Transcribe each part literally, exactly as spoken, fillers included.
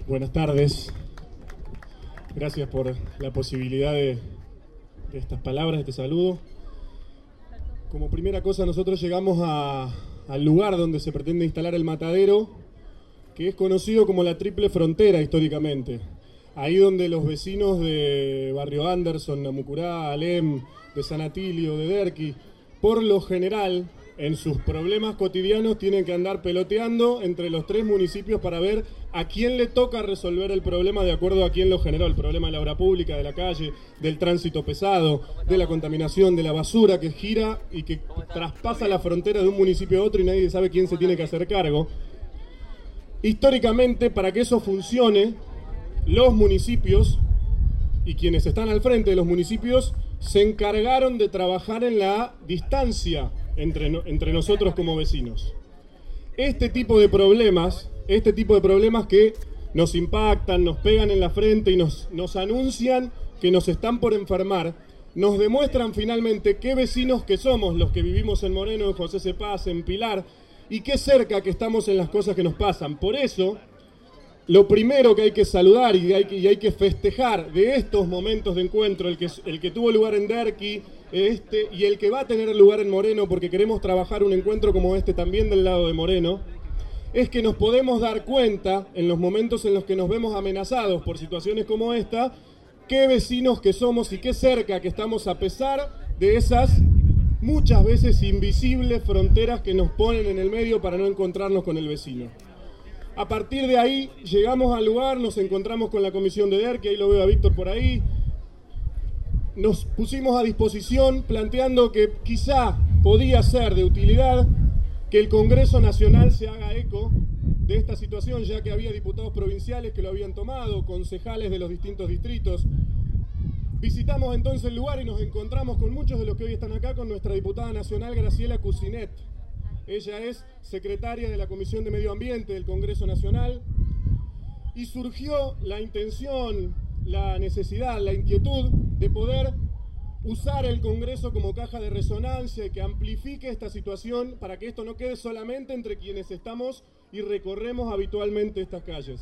Buenas tardes. Gracias por la posibilidad de, de estas palabras, de este saludo. Como primera cosa, nosotros llegamos a, al lugar donde se pretende instalar el matadero, que es conocido como la Triple Frontera históricamente. Ahí donde los vecinos de Barrio Anderson, Namucurá, Alem, de San Atilio, de Derqui, por lo general, en sus problemas cotidianos tienen que andar peloteando entre los tres municipios para ver a quién le toca resolver el problema de acuerdo a quién lo generó. El problema de la obra pública, de la calle, del tránsito pesado, de la contaminación, de la basura que gira y que traspasa la frontera de un municipio a otro y nadie sabe quién se tiene que hacer cargo. Históricamente, para que eso funcione, los municipios y quienes están al frente de los municipios se encargaron de trabajar en la distancia entre, no, entre nosotros como vecinos. Este tipo de problemas, este tipo de problemas que nos impactan, nos pegan en la frente y nos, nos anuncian que nos están por enfermar, nos demuestran finalmente qué vecinos que somos los que vivimos en Moreno, en José Cepaz, en Pilar, y qué cerca que estamos en las cosas que nos pasan. Por eso, lo primero que hay que saludar y hay que, y hay que festejar de estos momentos de encuentro, el que, el que tuvo lugar en Derqui este, y el que va a tener lugar en Moreno, porque queremos trabajar un encuentro como este también del lado de Moreno, es que nos podemos dar cuenta, en los momentos en los que nos vemos amenazados por situaciones como esta, qué vecinos que somos y qué cerca que estamos a pesar de esas muchas veces invisibles fronteras que nos ponen en el medio para no encontrarnos con el vecino. A partir de ahí llegamos al lugar, nos encontramos con la comisión de Derqui, ahí lo veo a Víctor por ahí. Nos pusimos a disposición planteando que quizá podía ser de utilidad que el Congreso Nacional se haga eco de esta situación, ya que había diputados provinciales que lo habían tomado, concejales de los distintos distritos. Visitamos entonces el lugar y nos encontramos con muchos de los que hoy están acá, con nuestra diputada nacional Graciela Cusinet. Ella es secretaria de la Comisión de Medio Ambiente del Congreso Nacional y surgió la intención, la necesidad, la inquietud de poder usar el Congreso como caja de resonancia y que amplifique esta situación para que esto no quede solamente entre quienes estamos y recorremos habitualmente estas calles.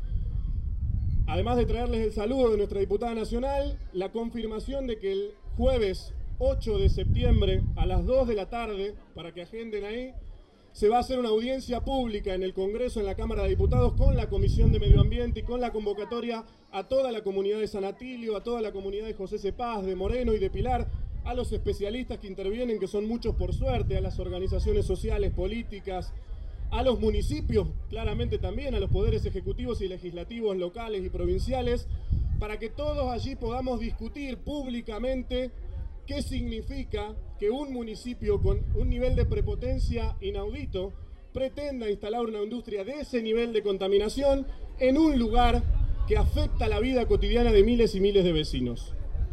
Además de traerles el saludo de nuestra diputada nacional, la confirmación de que el jueves ocho de septiembre a las dos de la tarde, para que agenden ahí, se va a hacer una audiencia pública en el Congreso, en la Cámara de Diputados, con la Comisión de Medio Ambiente y con la convocatoria a toda la comunidad de San Atilio, a toda la comunidad de José Cepaz, de Moreno y de Pilar, a los especialistas que intervienen, que son muchos por suerte, a las organizaciones sociales, políticas, a los municipios, claramente también, a los poderes ejecutivos y legislativos locales y provinciales, para que todos allí podamos discutir públicamente qué significa que un municipio con un nivel de prepotencia inaudito pretenda instalar una industria de ese nivel de contaminación en un lugar que afecta la vida cotidiana de miles y miles de vecinos.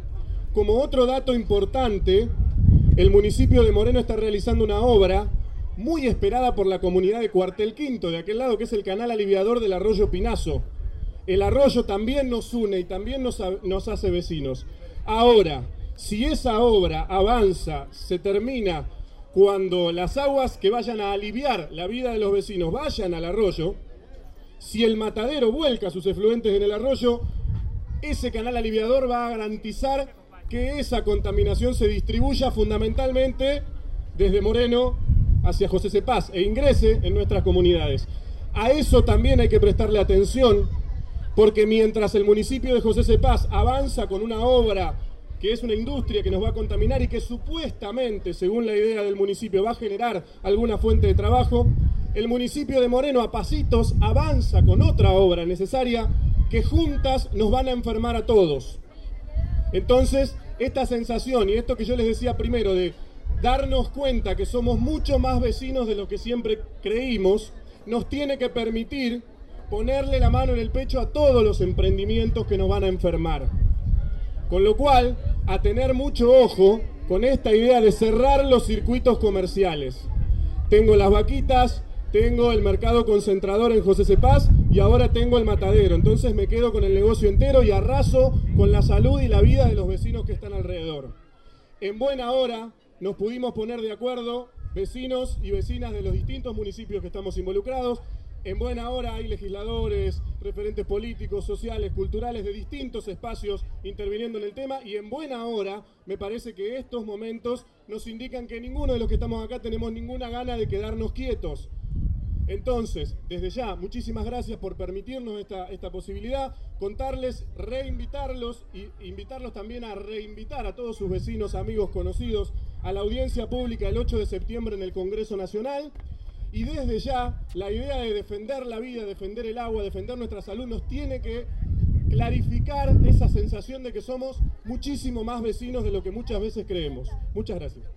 Como otro dato importante, el municipio de Moreno está realizando una obra muy esperada por la comunidad de Cuartel Quinto, de aquel lado, que es el canal aliviador del arroyo Pinazo. El arroyo también nos une y también nos, nos hace vecinos. Ahora, si esa obra avanza, se termina, cuando las aguas que vayan a aliviar la vida de los vecinos vayan al arroyo, si el matadero vuelca sus efluentes en el arroyo, ese canal aliviador va a garantizar que esa contaminación se distribuya fundamentalmente desde Moreno hacia José Cepaz e ingrese en nuestras comunidades. A eso también hay que prestarle atención, porque mientras el municipio de José Cepaz avanza con una obra que es una industria que nos va a contaminar y que supuestamente, según la idea del municipio, va a generar alguna fuente de trabajo, el municipio de Moreno a pasitos avanza con otra obra necesaria que juntas nos van a enfermar a todos. Entonces, esta sensación y esto que yo les decía primero de darnos cuenta que somos mucho más vecinos de lo que siempre creímos, nos tiene que permitir ponerle la mano en el pecho a todos los emprendimientos que nos van a enfermar. Con lo cual, a tener mucho ojo con esta idea de cerrar los circuitos comerciales. Tengo las vaquitas, tengo el mercado concentrador en José Cepaz y ahora tengo el matadero. Entonces me quedo con el negocio entero y arraso con la salud y la vida de los vecinos que están alrededor. En buena hora nos pudimos poner de acuerdo, vecinos y vecinas de los distintos municipios que estamos involucrados, En buena hora hay legisladores, referentes políticos, sociales, culturales de distintos espacios interviniendo en el tema, y en buena hora me parece que estos momentos nos indican que ninguno de los que estamos acá tenemos ninguna gana de quedarnos quietos. Entonces, desde ya, muchísimas gracias por permitirnos esta, esta posibilidad, contarles, reinvitarlos y invitarlos también a reinvitar a todos sus vecinos, amigos, conocidos a la audiencia pública el ocho de septiembre en el Congreso Nacional. Y desde ya, la idea de defender la vida, defender el agua, defender nuestra salud, nos tiene que clarificar esa sensación de que somos muchísimo más vecinos de lo que muchas veces creemos. Muchas gracias.